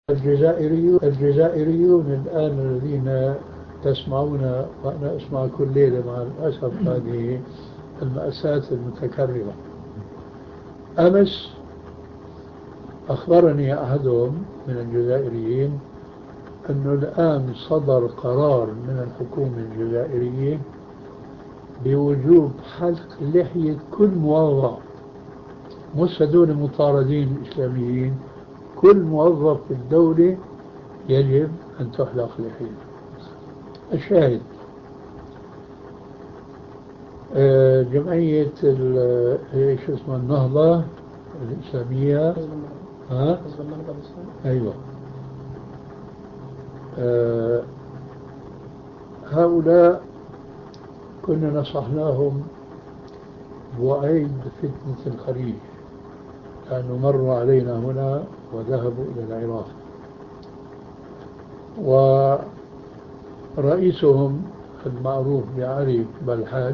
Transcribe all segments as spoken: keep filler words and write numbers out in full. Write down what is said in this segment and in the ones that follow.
الجزائريون الجزائريون الآن الذين تسمعون، وأنا أسمع كل ليلة مع الأسف هذه المأساة المتكررة. أمس أخبرني أحدهم من الجزائريين أنه الآن صدر قرار من الحكومة الجزائرية بوجوب حلق لحية كل موظف، مش هدول المطاردين الإسلاميين، كل موظف في الدولة يجب أن تحلق لحيته. الشاهد آه، جمعية ايش اسمها النهضة الإسلامية، ها؟ حزب النهضة الإسلامي. أيوة. آه، هؤلاء كنا نصحناهم بوعيد فتنة الخليج، لأنه مروا علينا هنا وذهبوا إلى العراق، ورئيسهم المعروف بعلي بالحاج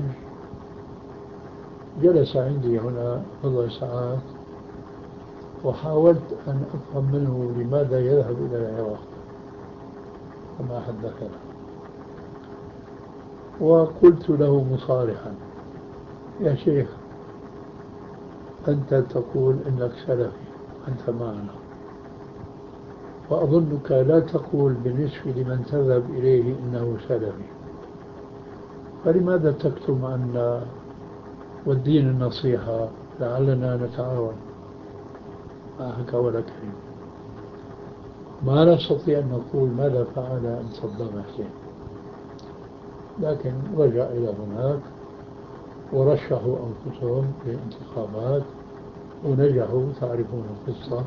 جلس عندي هنا بضع ساعات، وحاولت أن أفهم منه لماذا يذهب إلى العراق، وما حدثنا. وقلت له مصارحا: يا شيخ، أنت تقول إنك سلفي، أنت معنا، وأظنك لا تقول بالنسبة لمن تذهب إليه إنه سلفي، فلماذا تكتم عنا والدين النصيحة لعلنا نتعاون؟ ما حكى ولا كلمة. ما نستطيع أن نقول ماذا فعل أن صدام حسين، لكن رجع إلى هناك ورشحوا أنفسهم للانتخابات ونجحوا، تعرفون القصة.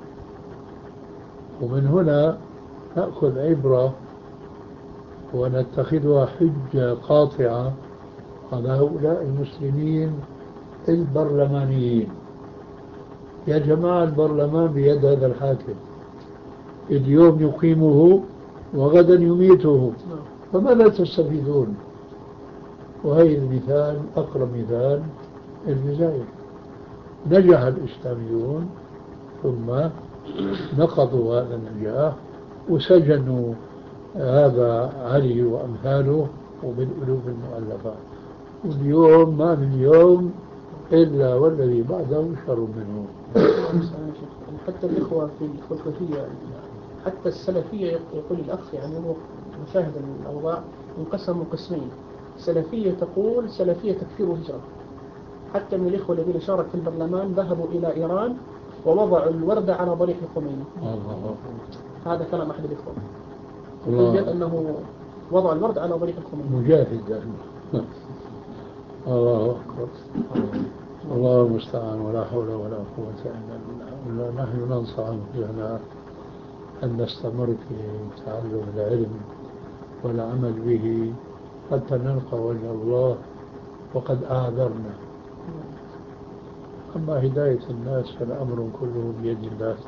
ومن هنا نأخذ عبرة ونتخذها حجة قاطعة على هؤلاء المسلمين البرلمانيين. يا جماعة، البرلمان بيد هذا الحاكم، اليوم يقيمه وغدا يميته، فماذا تستفيدون؟ وهي المثال، أقرب مثال الجزائر. نجح الإسلاميون ثم نقضوا هذا النجاح وسجنوا هذا علي وأمثاله وبالألوف المؤلفة، واليوم ما من يوم إلا والذي بعده شر منه. حتى الإخوة في الخلفية، حتى السلفية، يقول الأخ يعني هو مشاهد الأوضاع، انقسموا قسمين. سلفية تقول سلفية تكفير وهجرة. حتى من الإخوة الذين شاركوا في البرلمان ذهبوا إلى إيران ووضعوا الوردة على ضريح الخميني. هذا كلام أحد الإخوة، يقول أنه وضع الورد على ضريح الخميني. مجاهد يعني. الله أكبر، الله المستعان، ولا حول ولا قوة إلا بالله. نحن ننصح أنفسنا أن نستمر في تعلم العلم والعمل به حتى نلقى وجه الله وقد أعذرنا. أما هداية الناس فالأمر كله بيد الله.